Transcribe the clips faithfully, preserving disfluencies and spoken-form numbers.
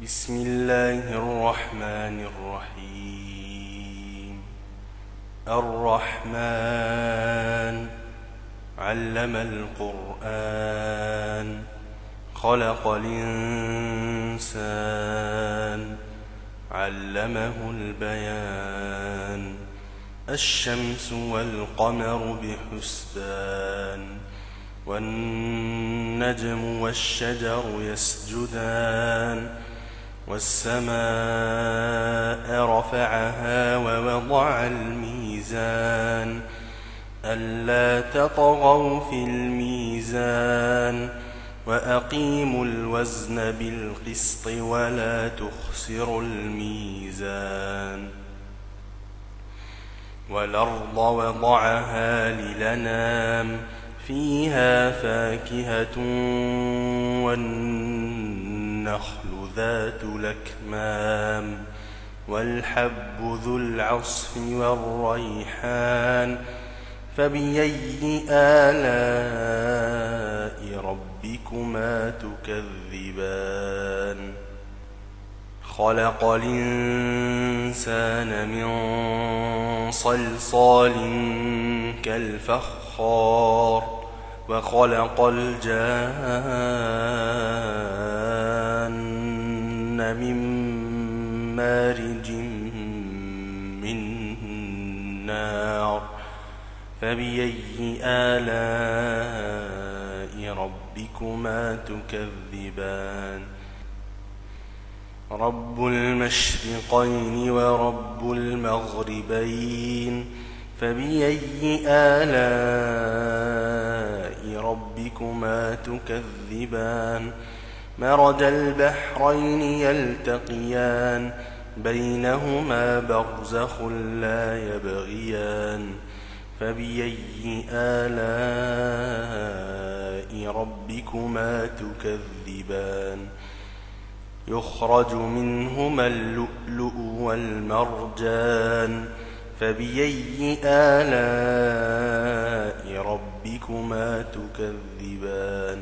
بسم الله الرحمن الرحيم. الرحمن علم القرآن خلق الإنسان علمه البيان. الشمس والقمر بحسبان والنجم والشجر يسجدان والسماء رفعها ووضع الميزان ألا تطغوا في الميزان وأقيموا الوزن بالقسط ولا تخسروا الميزان. والأرض وضعها للأنام فيها فاكهة والنخل ذات الأكمام والحب ذو العصف والريحان. فبأي آلاء ربكما تكذبان؟ خلق الإنسان من صلصال كالفخار وخلق الجان من مارج من نار. فبأي آلاء ربكما تكذبان؟ رب المشرقين ورب المغربين. فبأي آلاء ربكما تكذبان؟ مرج البحرين يلتقيان بينهما برزخ لا يبغيان. فبأي آلاء ربكما تكذبان؟ يخرج منهما اللؤلؤ والمرجان. فبأي آلاء ربكما تكذبان؟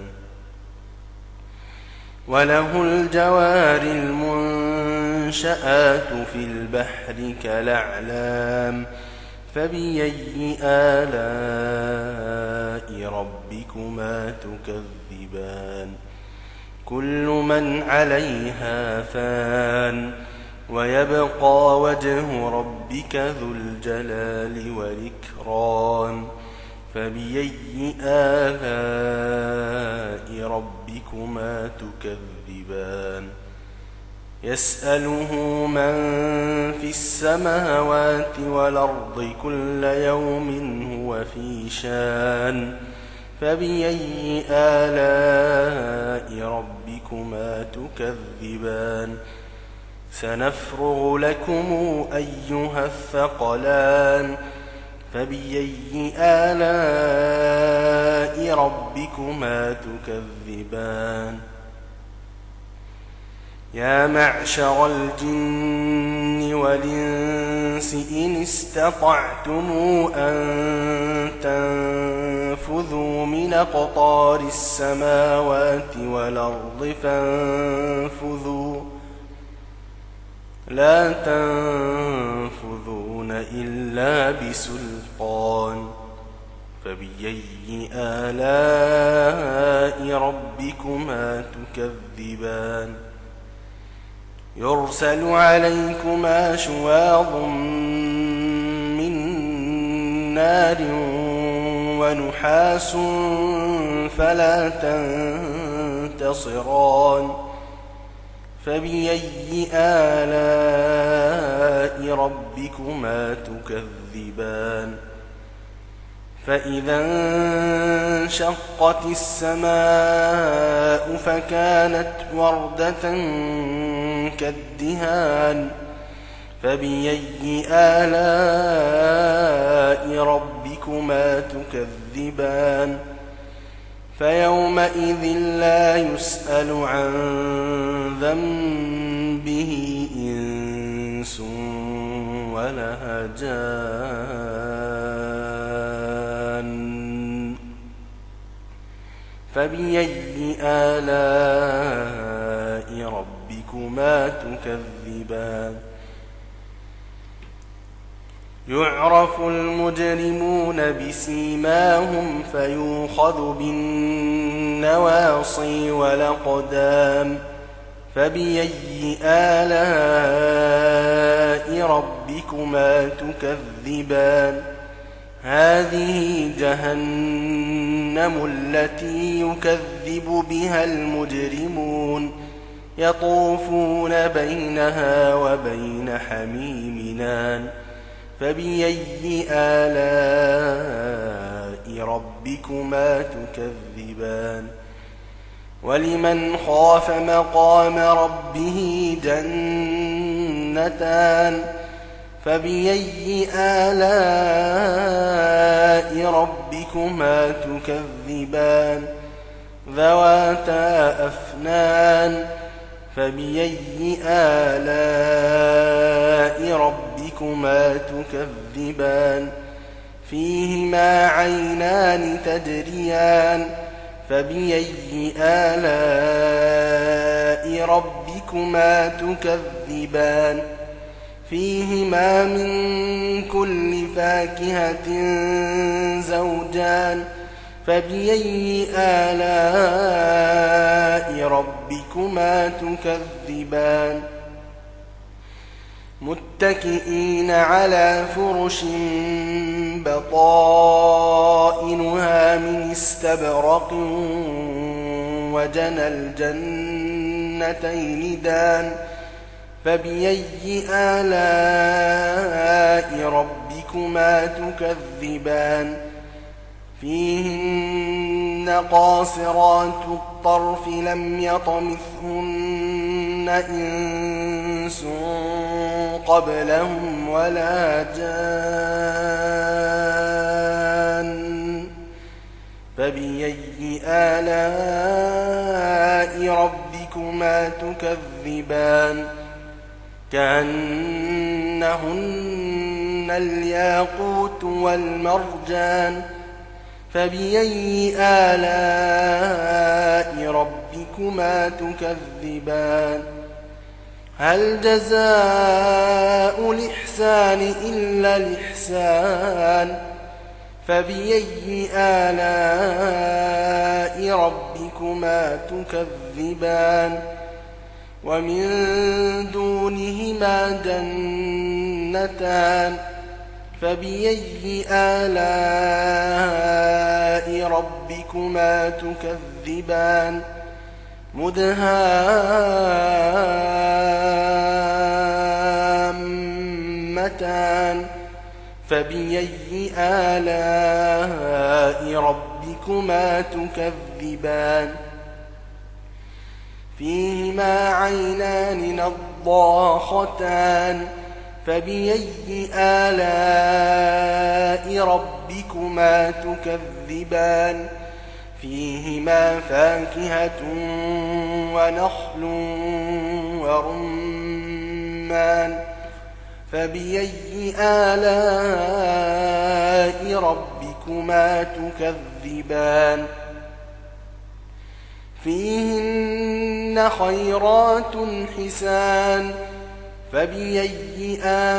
وله الجوار المنشآت في البحر كالأعلام. فبأي آلاء ربكما تكذبان؟ كل من عليها فان ويبقى وجه ربك ذو الجلال والإكرام. فبأي آلاء ربكما تكذبان؟ يسأله من في السماوات والأرض كل يوم هو في شان. فبأي آلاء ربكما تكذبان؟ سنفرغ لكم أيها الثقلان. فبأي آلاء ربكما تكذبان؟ يا معشر الجن والإنس إن استطعتم أن تنفذوا من أقطار السماوات والأرض فانفذوا لا تنفذون إلا بسلطان. فبأي آلاء ربكما تكذبان؟ يرسل عليكما شواظ من نار ونحاس فلا تنتصران. فبأي آلاء ربكما تكذبان؟ فإذا انشقت السماء فكانت وردة كالدهان. فبأي آلاء ربكما تكذبان؟ فيومئذ لا يسأل عن ذنبه إنس ولا جان. فبأي آلاء ربكما تكذبان يعرف المجرمون بسيماهم فيؤخذ بالنواصي والأقدام فبأي آلاء ربكما تكذبان هذه جهنم التي يكذب بها المجرمون يطوفون بينها وبين حميم آن فبأي آلاء ربكما تكذبان ولمن خاف مقام ربه جنتان فبأي آلاء ربكما تكذبان ذواتا أفنان فبأي آلاء ربكما تكذبان فيهما عينان تجريان فبأي آلاء ربكما تكذبان فيهما من كل فاكهة زوجان فبأي آلاء ربكما تكذبان متكئين على فرش بطائنها من استبرق وجنى الجنتين دان فبأي آلاء ربكما تكذبان فيهن قاصرات الطرف لم يطمثهن إنس قبلهم ولا جان فبأي آلاء ربكما تكذبان كأنهن الياقوت والمرجان فبأي آلاء ربكما تكذبان هل جزاء الإحسان إلا الإحسان فبأي آلاء ربكما تكذبان ومن دونهما جنتان فبأي آلاء ربكما تكذبان مدهامتان فبأي آلاء ربكما تكذبان فيهما عينان نضاختان فبأي آلاء ربكما تكذبان فيهما فاكهة ونخل ورمان فبأي آلاء ربكما تكذبان فيهن خيرات حسان فبأي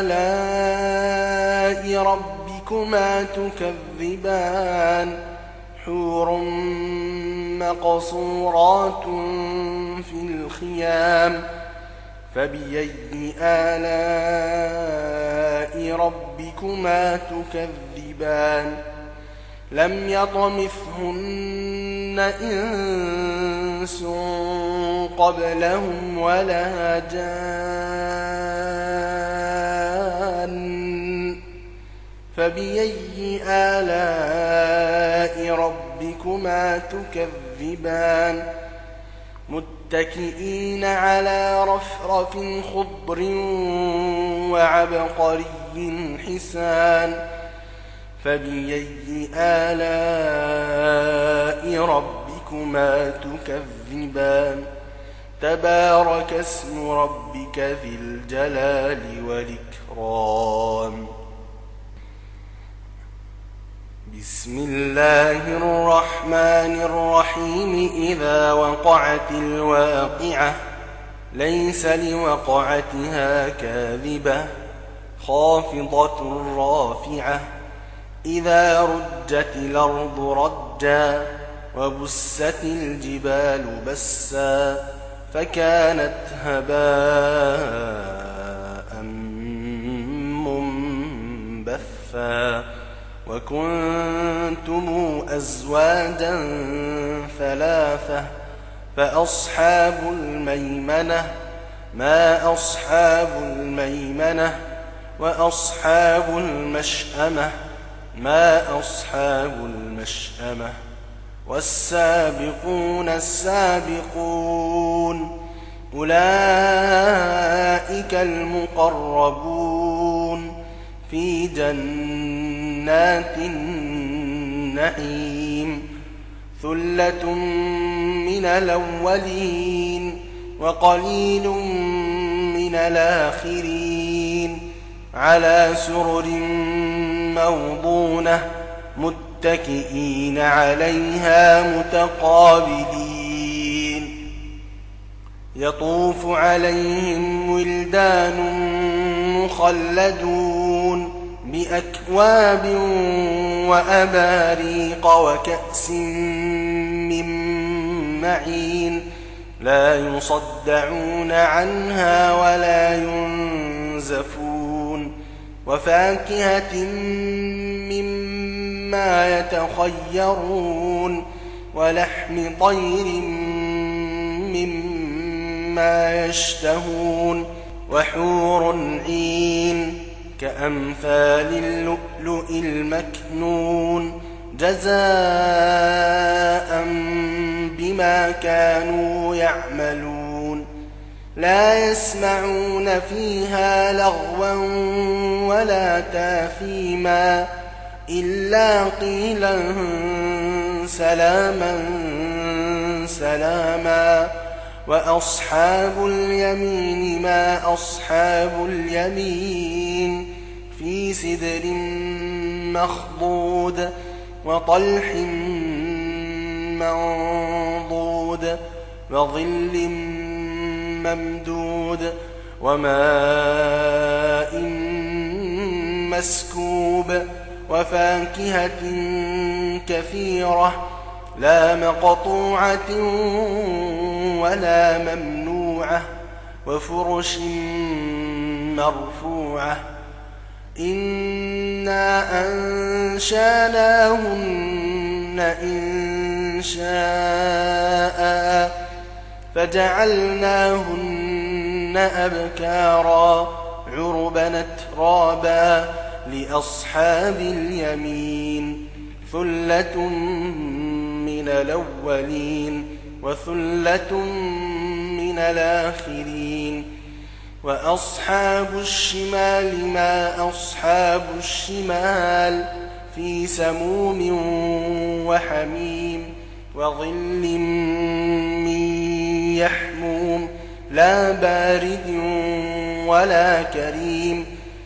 آلاء ربكما تكذبان حور مقصورات في الخيام فبأي آلاء ربكما تكذبان لم يطمثهن إنس قبلهم ولا جان فبأي آلاء ربكما تكذبان متكئين على رفرف خضر وعبقري حسان فبأي آلاء ربكما تكذبان تبارك اسم ربك ذي الجلال والإكرام بسم الله الرحمن الرحيم إذا وقعت الواقعة ليس لوقعتها كاذبة خافضة رافعة إذا رجت الأرض رجا وبست الجبال بسا فكانت هباء منبثا وكنتم أزواجا ثلاثة فأصحاب الميمنة ما أصحاب الميمنة وأصحاب المشأمة ما أصحاب المشأمة والسابقون السابقون أولئك المقربون في جنات النعيم ثلة من الأولين وقليل من الآخرين على سرر موضونة متكئين عليها متقابلين يطوف عليهم ولدان مخلدون بأكواب وأباريق وكأس من معين لا يصدعون عنها ولا ينزفون وفاكهة مما يتخيرون ولحم طير مما يشتهون وحور عين كأمثال اللؤلؤ المكنون جزاء بما كانوا يعملون لا يسمعون فيها لغوا ولا تاثيما إلا قيلا سلاما سلاما وأصحاب اليمين ما أصحاب اليمين في سدر مخضود وطلح منضود وظل ممدود وماء مسكوب وفاكهة كثيرة لا مقطوعة ولا ممنوعة وفرش مرفوعة إنا أنشاناهن إن شاء فجعلناهن أبكارا عربا أترابا لأصحاب اليمين ثلة من الأولين وثلة من الآخرين وأصحاب الشمال ما أصحاب الشمال في سموم وحميم وظل من يحموم لا بارد ولا كريم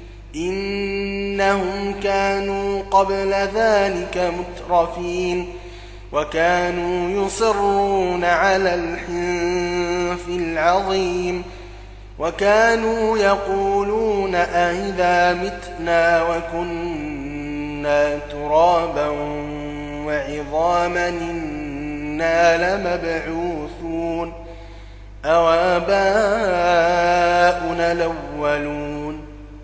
إنهم كانوا قبل ذلك مترفين وكانوا يصرون على الحنث العظيم وكانوا يقولون أئذا متنا وكنا ترابا وعظاما إنا لمبعوثون أو آباؤنا الأولون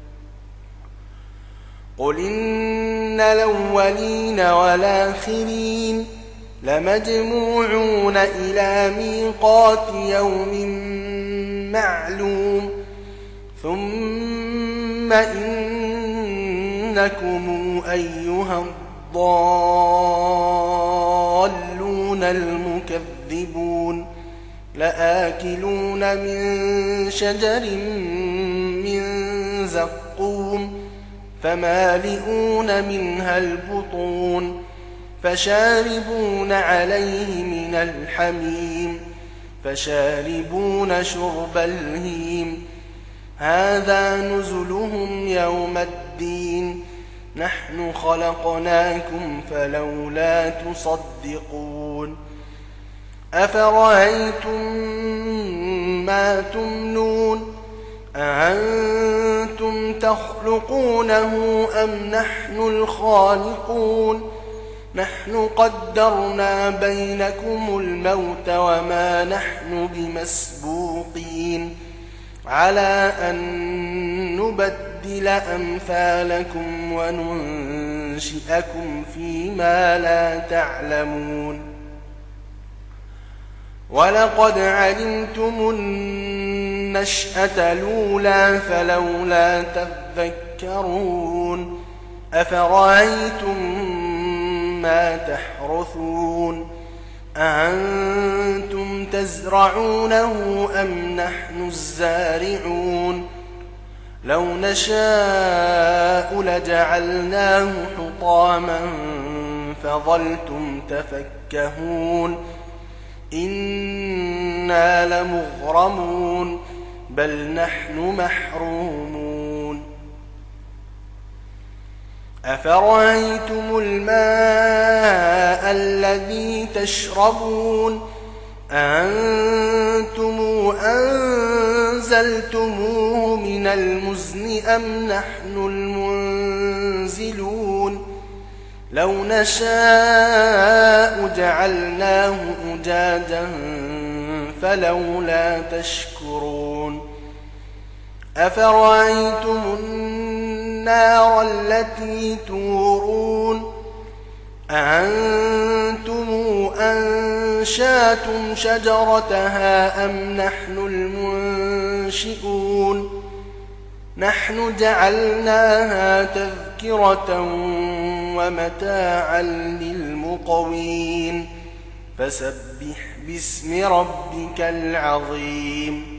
قل إن الأولين والآخرين لمجموعون إلى ميقات يوم معلوم ثم إنكم أيها الضالون المكذبون لآكلون من شجر من زقوم فمالئون منها البطون فشاربون عليه من الحميم فشاربون شرب الهيم هذا نزلهم يوم الدين نحن خلقناكم فلولا تصدقون أفرأيتم ما تمنون أأنتم تخلقونه أم نحن الخالقون نحن قدرنا بينكم الموت وما نحن بمسبوقين على أن نبدل أمثالكم وننشئكم فيما لا تعلمون ولقد علمتم النشأة الأولى فلولا تذكرون أفرأيتم ما تحرثون أأنتم تزرعونه أم نحن الزارعون لو نشاء لجعلناه حطاما فظلتم تفكهون إنا لمغرمون بل نحن محرومون أفرأيتم الماء الذي تشربون أأنتم أنزلتموه من المزن أم نحن المنزلون لو نشاء جعلناه أجاجا فلولا تشكرون أفرأيتم النار التي تورون أأنتم أنشأتم شجرتها أم نحن المنشئون نحن جعلناها تذكرة ومتاعا للمقوين فسبح باسم ربك العظيم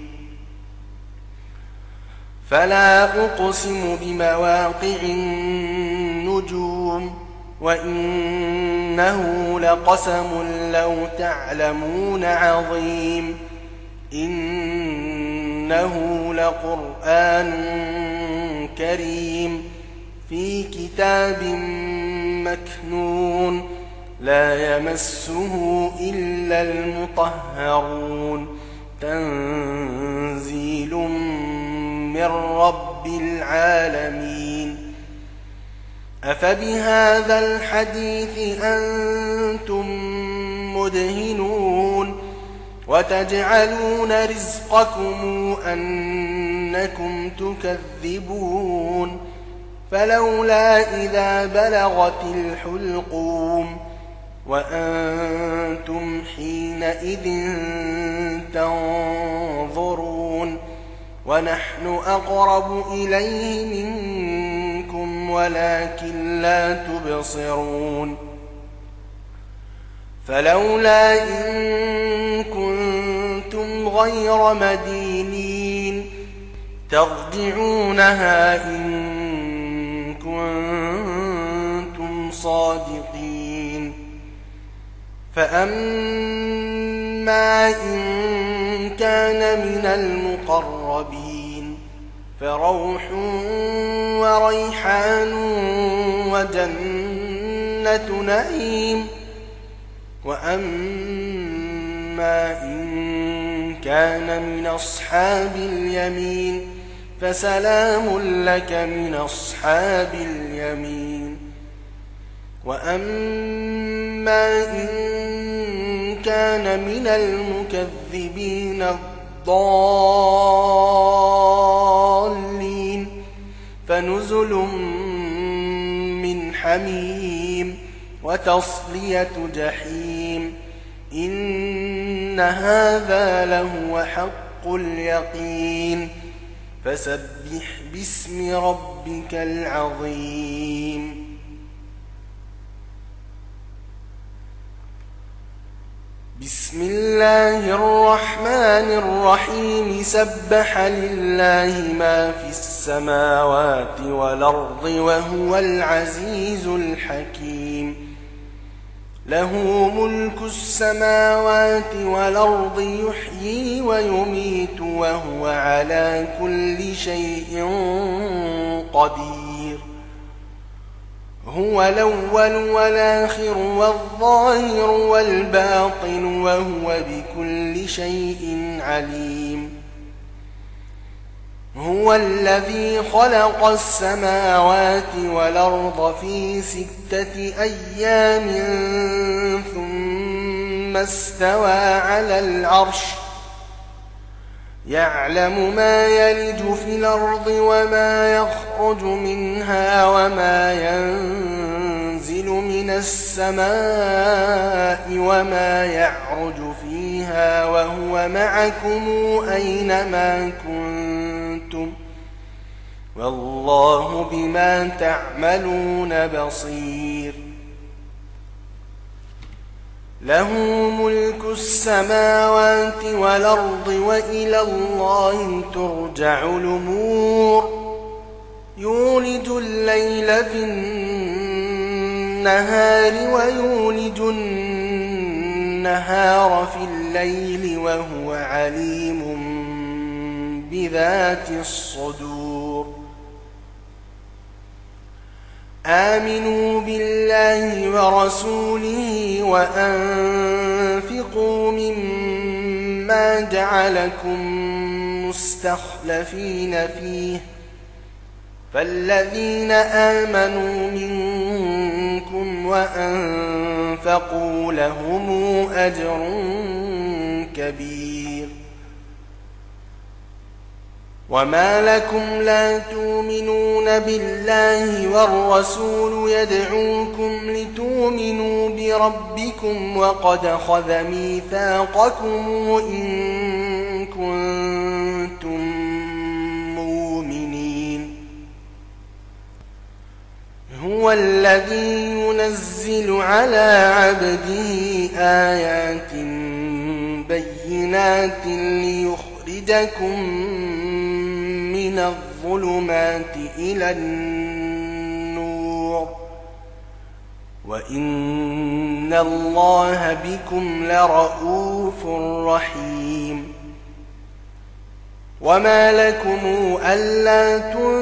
فلا أقسم بمواقع النجوم وإنه لقسم لو تعلمون عظيم إنه لقرآن كريم في كتاب مكنون لا يمسه إلا المطهرون تنزيل من رب العالمين أفبهذا الحديث أنتم مدهنون وتجعلون رزقكم أنكم تكذبون فلولا إذا بلغت الحلقوم وأنتم حينئذ تنظرون ونحن أقرب إليه منكم ولكن لا تبصرون فلولا إن كنتم غير مدينين ترجعونها إن كنتم صادقين فأما إن كان من المقربين فروح وريحان وجنة نعيم وأما إن كان من أصحاب اليمين فسلام لك من أصحاب اليمين وأما إن كان من المكذبين الضالين فنزل من حميم وتصلية جحيم إن هذا لهو حق اليقين فسبح باسم ربك العظيم بسم الله الرحمن الرحيم سبح لله ما في السماوات والأرض وهو العزيز الحكيم له ملك السماوات والأرض يحيي ويميت وهو على كل شيء قدير هو الأول والآخر والظاهر والباطن وهو بكل شيء عليم هو الذي خلق السماوات والأرض في ستة أيام ثم استوى على العرش يعلم ما يلج في الأرض وما يخرج منها وما ينزل من السماء وما يعرج فيها وهو معكم أينما كنتم والله بما تعملون بصير له ملك السماوات والأرض وإلى الله ترجع الأمور يولج الليل في النهار ويولج النهار في الليل وهو عليم بذات الصدور آمنوا بالله ورسوله وأنفقوا مما جعلكم مستخلفين فيه فالذين آمنوا منكم وأنفقوا لهم أجر كبير وما لكم لا تؤمنون بالله والرسول يدعوكم لتؤمنوا بربكم وقد أخذ ميثاقكم إن كنتم مؤمنين هو الذي ينزل على عبده آيات بينات ليخرجكم من الظلمات إلى النور وإن الله بكم لرءوف رحيم وما لكم ألا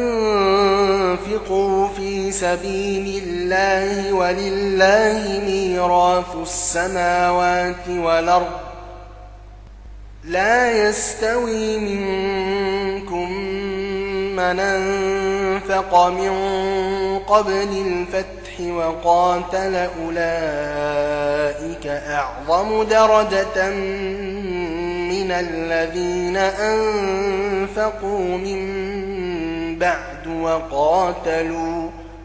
تنفقوا في سبيل الله ولله ميراث السماوات والأرض لا يستوي منكم من أنفق من قبل الفتح وقاتل أولئك أعظم درجة من الذين أنفقوا من بعد وقاتلوا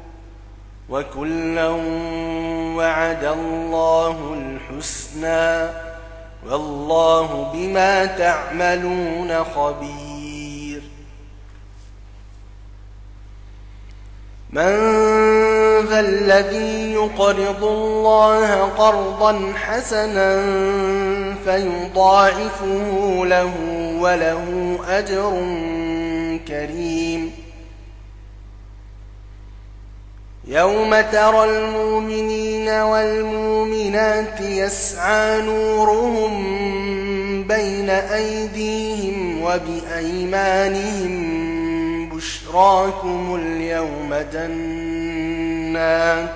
وكلا وعد الله الحسنى والله بما تعملون خبير من ذا الذي يقرض الله قرضا حسنا فيضاعفه له وله أجر كريم يوم ترى المؤمنين والمؤمنات يسعى نورهم بين أيديهم وبأيمانهم بشراكم اليوم جنات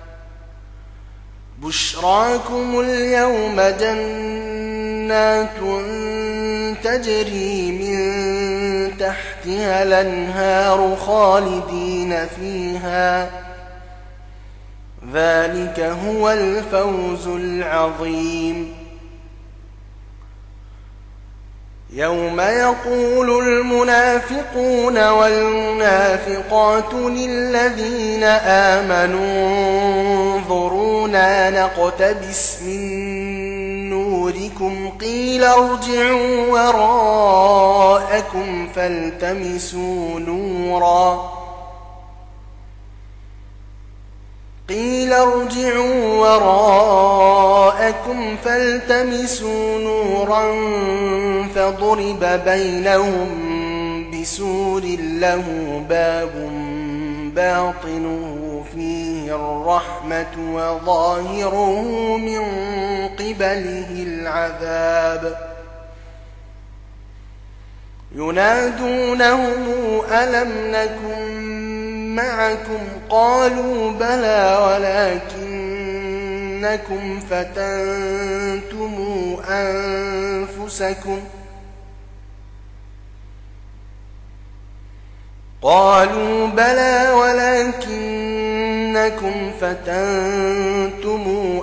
بشراكم اليوم جنات تجري من تحتها الأنهار خالدين فيها ذلك هو الفوز العظيم يوم يقول المنافقون والمنافقات للذين آمنوا انظرونا نقتبس من نوركم قيل ارجعوا وراءكم فالتمسوا نورا قيل ارجعوا وراءكم فالتمسوا نورا فضرب بينهم بسور له باب باطنه فيه الرحمة وظاهره من قبله العذاب ينادونهم ألم نكن معكم قالوا بلى ولكنكم فتنتم أنفسكم قالوا بلى ولكنكم فتنتم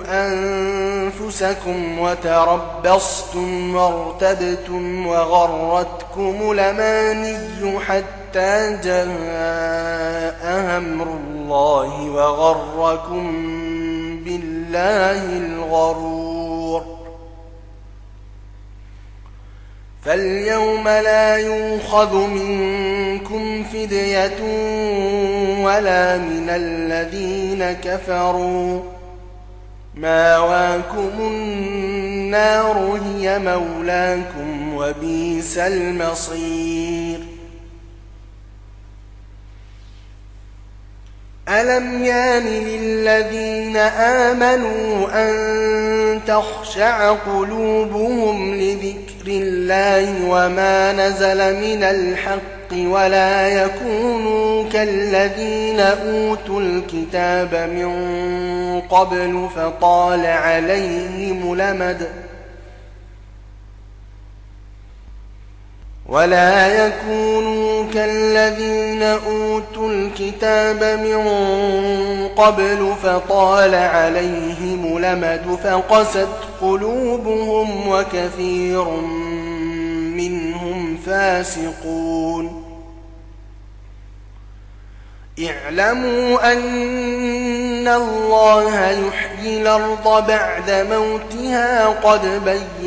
أنفسكم وتربصتم وارتبتم وغرتكم الأماني حتى جاء أمر الله وغركم بالله الغرور. فاليوم لا يؤخذ منكم فدية ولا من الذين كفروا، ماواكم النار هي مولاكم وبئس المصير. ألم يان للذين آمنوا أن تخشع قلوبهم لذكر الله وما نزل من الحق ولا يكونوا كالذين أوتوا الكتاب من قبل فطال عليهم الأمد ولا يكونوا كالذين أوتوا الكتاب من قبل فطال عليهم الأمد فقست قلوبهم وكثير منهم فاسقون. اعلموا أن الله يحيي الأرض بعد موتها قد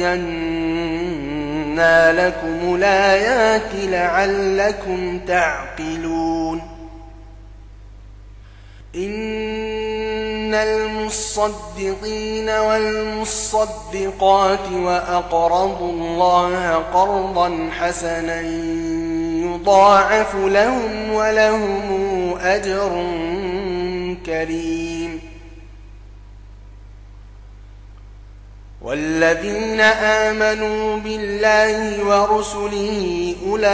بينا لكم الآيات لعلكم تعقلون. إن المصدقين والمصدقات وأقرضوا الله قرضا حسنا يضاعف لهم ولهم أجر كريم. والذين آمنوا بالله ورسله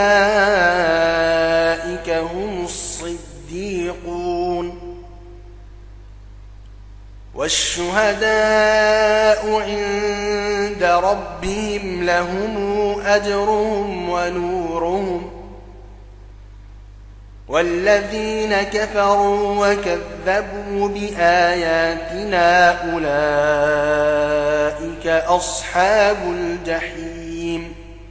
أولئك هم الصديقون والشهداء عند ربهم لهم أجرهم ونورهم. والذين كفروا وكذبوا بآياتنا أولئك أصحاب الجحيم.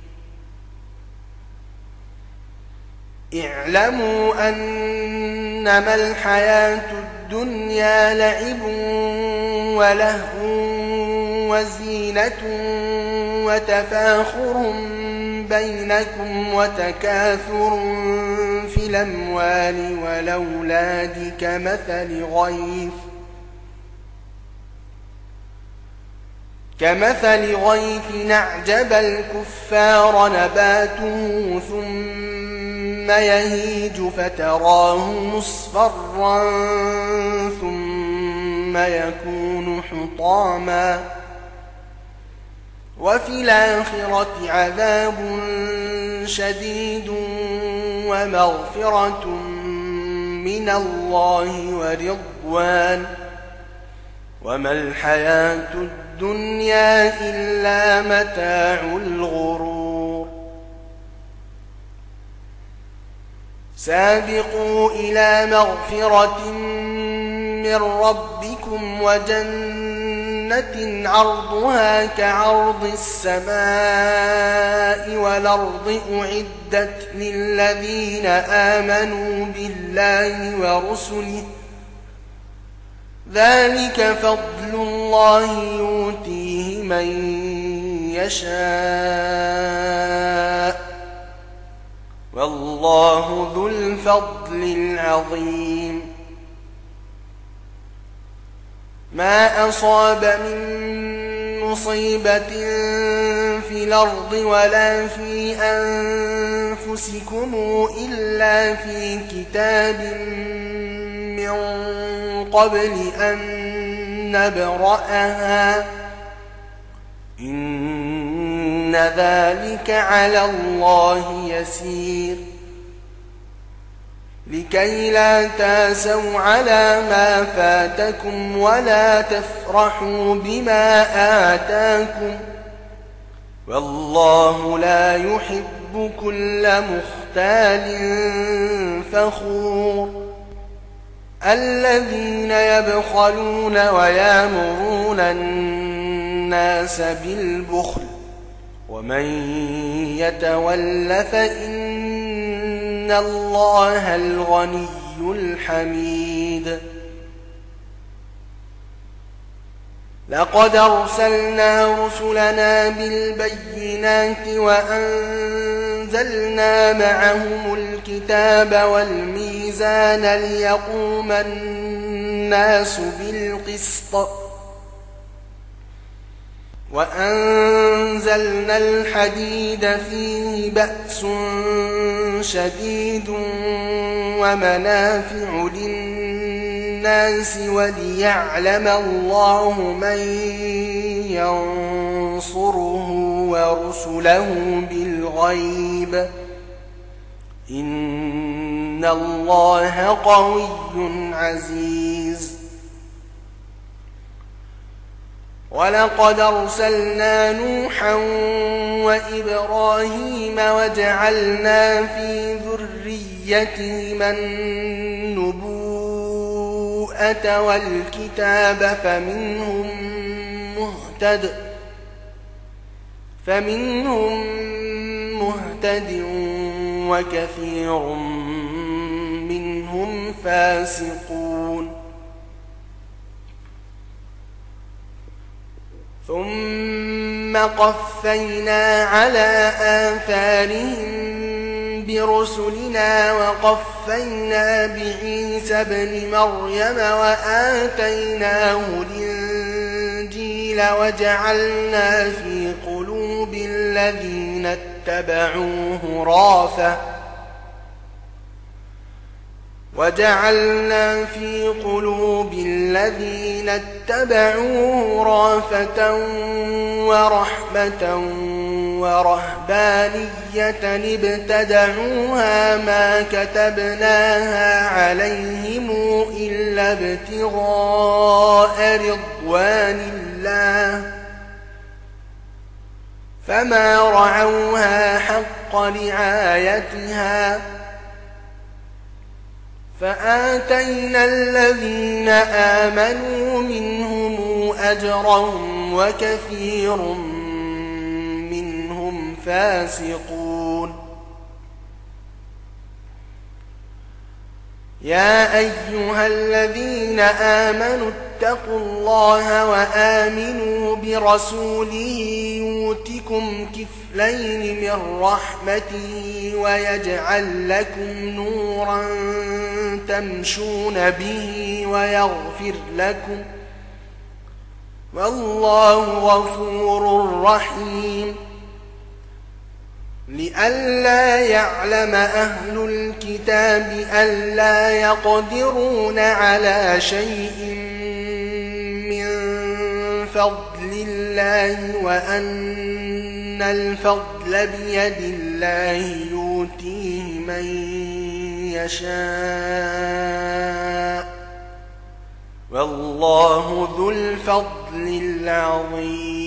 اعلموا أنما الحياة الدنيا لعب ولهو وزينة وتفاخر بينكم وتكاثر في الأموال والأولاد كمثل غيث كمثل غيث أعجب الكفار نباته ثم يهيج فتراه مصفرا ثم يكون حطاما وفي الآخرة عذاب شديد ومغفرة من الله ورضوان وما الحياة الدنيا إلا متاع الغرور. سابقوا إلى مغفرة من ربكم وجنة عرضها كعرض السماء والأرض أعدت للذين آمنوا بالله ورسله ذلك فضل الله يؤتيه من يشاء والله ذو الفضل العظيم. ما أصاب من مصيبة في الأرض ولا في أنفسكم إلا في كتاب من قبل أن نبرأها إن ذلك على الله يسير. لكي لا تاسوا على ما فاتكم ولا تفرحوا بما آتاكم والله لا يحب كل مختال فخور الذين يبخلون ويأمرون الناس بالبخل ومن يتول فإن الله الغني الحميد لقد أرسلنا رسلنا بالبينات وأنزلنا معهم الكتاب والميزان ليقوم الناس بالقسط وأنزلنا الحديد فيه بأس شديد ومنافع للناس وليعلم الله من ينصره ورسله بالغيب إن الله قوي عزيز ولقد أرسلنا نوحا وإبراهيم وجعلنا في ذريتهما النبوءة والكتاب فمنهم مهتد فمنهم مهتد وكثير منهم فاسقون ثم قفينا على آثارهم برسلنا وقفينا بعيسى ابن مريم وآتيناه الإنجيل وجعلنا في قلوب الذين اتبعوه رأفة وجعلنا في قلوب الذين اتبعوه رأفة ورحمة ورهبانية ابتدعوها ما كتبناها عليهم إلا ابتغاء رضوان الله فما رعوها حق رعايتها فآتينا الذين آمنوا منهم أجرهم وكثير منهم فاسقون يا أيها الذين آمنوا اتقوا الله وآمنوا برسوله يؤتكم كفلين من رحمته ويجعل لكم نورا تمشون به ويغفر لكم والله غفور رحيم لئلا يعلم أهل الكتاب ألا يقدرون على شيء من فضل الله وأن الفضل بيد الله يؤتيه من يشاء والله ذو الفضل العظيم